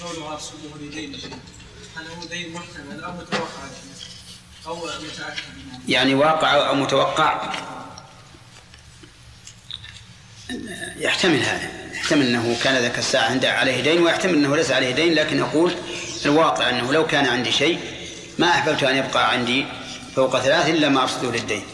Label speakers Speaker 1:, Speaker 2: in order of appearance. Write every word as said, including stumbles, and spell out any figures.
Speaker 1: قوله أصله لدين هل هو دين محتمل أو متوقع أو متأكد؟
Speaker 2: يعني واقع أو متوقع؟ يحتمل هذا، يحتمل أنه كان ذاك الساعة عنده عليه دين، ويحتمل أنه ليس عليه دين، لكن أقول الواقع أنه لو كان عندي شيء ما أحببت أن يبقى عندي فوق ثلاث إلا ما أفسده للدين.